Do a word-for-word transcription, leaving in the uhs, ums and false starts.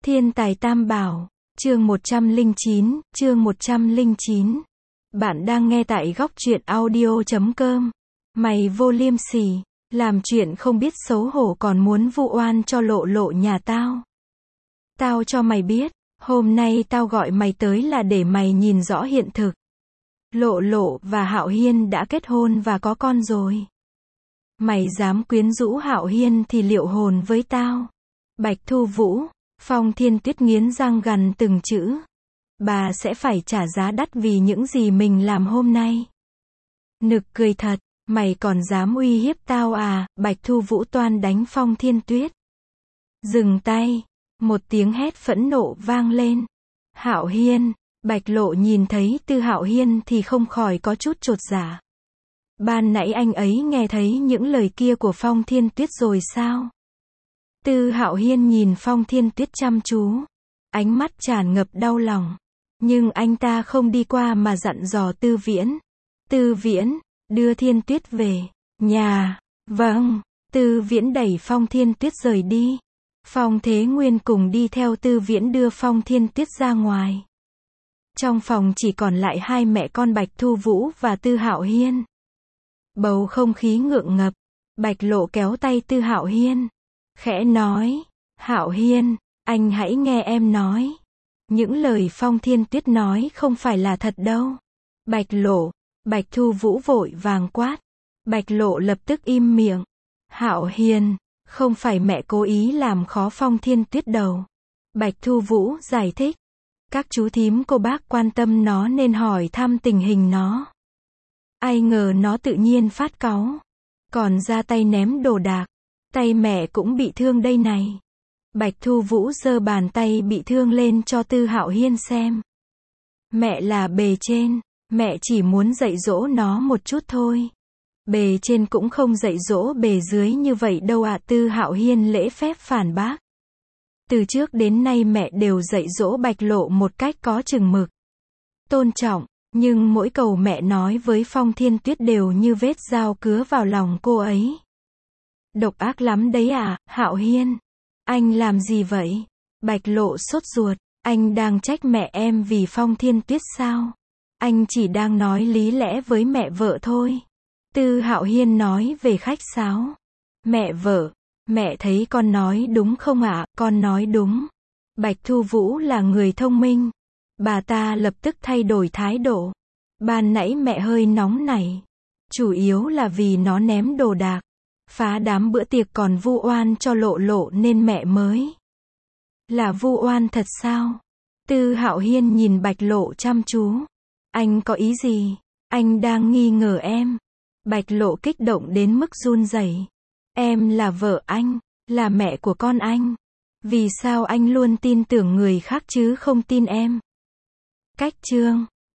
Thiên tài tam bảo, chương một trăm lẻ chín, chương một trăm lẻ chín. Bạn đang nghe tại góc truyện audio chấm com. Mày vô liêm sỉ, làm chuyện không biết xấu hổ còn muốn vu oan cho Lộ Lộ nhà tao. Tao cho mày biết, hôm nay tao gọi mày tới là để mày nhìn rõ hiện thực. Lộ Lộ và Hạo Hiên đã kết hôn và có con rồi. Mày dám quyến rũ Hạo Hiên thì liệu hồn với tao. Bạch Thu Vũ, Phong Thiên Tuyết nghiến răng gằn từng chữ. Bà sẽ phải trả giá đắt vì những gì mình làm hôm nay. Nực cười thật, mày còn dám uy hiếp tao à? Bạch Thu Vũ toan đánh Phong Thiên Tuyết. Dừng tay, một tiếng hét phẫn nộ vang lên. Hạo Hiên, Bạch Lộ nhìn thấy Tư Hạo Hiên thì không khỏi có chút chột dạ. Ban nãy anh ấy nghe thấy những lời kia của Phong Thiên Tuyết rồi sao? Tư Hạo Hiên nhìn Phong Thiên Tuyết chăm chú, ánh mắt tràn ngập đau lòng. Nhưng anh ta không đi qua mà dặn dò Tư Viễn. Tư Viễn, đưa Thiên Tuyết về nhà. Vâng. Tư Viễn đẩy Phong Thiên Tuyết rời đi. Phong Thế Nguyên cùng đi theo Tư Viễn đưa Phong Thiên Tuyết ra ngoài. Trong phòng chỉ còn lại hai mẹ con Bạch Thu Vũ và Tư Hạo Hiên. Bầu không khí ngượng ngập. Bạch Lộ kéo tay Tư Hạo Hiên, khẽ nói, Hạo Hiên, anh hãy nghe em nói. Những lời Phong Thiên Tuyết nói không phải là thật đâu. Bạch Lộ, Bạch Thu Vũ vội vàng quát. Bạch Lộ lập tức im miệng. Hạo Hiên, không phải mẹ cố ý làm khó Phong Thiên Tuyết đâu. Bạch Thu Vũ giải thích. Các chú thím cô bác quan tâm nó nên hỏi thăm tình hình nó. Ai ngờ nó tự nhiên phát cáu, còn ra tay ném đồ đạc. Tay mẹ cũng bị thương đây này. Bạch Thu Vũ giơ bàn tay bị thương lên cho Tư Hạo Hiên xem. Mẹ là bề trên, mẹ chỉ muốn dạy dỗ nó một chút thôi. Bề trên cũng không dạy dỗ bề dưới như vậy đâu ạ. Tư Hạo Hiên lễ phép phản bác. Từ trước đến nay mẹ đều dạy dỗ Bạch Lộ một cách có chừng mực, tôn trọng, nhưng mỗi câu mẹ nói với Phong Thiên Tuyết đều như vết dao cứa vào lòng cô ấy. Độc ác lắm đấy à, Hạo Hiên. Anh làm gì vậy? Bạch Lộ sốt ruột. Anh đang trách mẹ em vì Phong Thiên Tuyết sao? Anh chỉ đang nói lý lẽ với mẹ vợ thôi. Tư Hạo Hiên nói về khách sáo. Mẹ vợ, mẹ thấy con nói đúng không ạ? À? Con nói đúng. Bạch Thu Vũ là người thông minh. Bà ta lập tức thay đổi thái độ. Ban nãy mẹ hơi nóng nảy. Chủ yếu là vì nó ném đồ đạc, phá đám bữa tiệc còn vu oan cho Lộ Lộ nên mẹ mới. Là vu oan thật sao? Tư Hạo Hiên nhìn Bạch Lộ chăm chú. Anh có ý gì? Anh đang nghi ngờ em. Bạch Lộ kích động đến mức run rẩy. Em là vợ anh, là mẹ của con anh. Vì sao anh luôn tin tưởng người khác chứ không tin em? Cách chương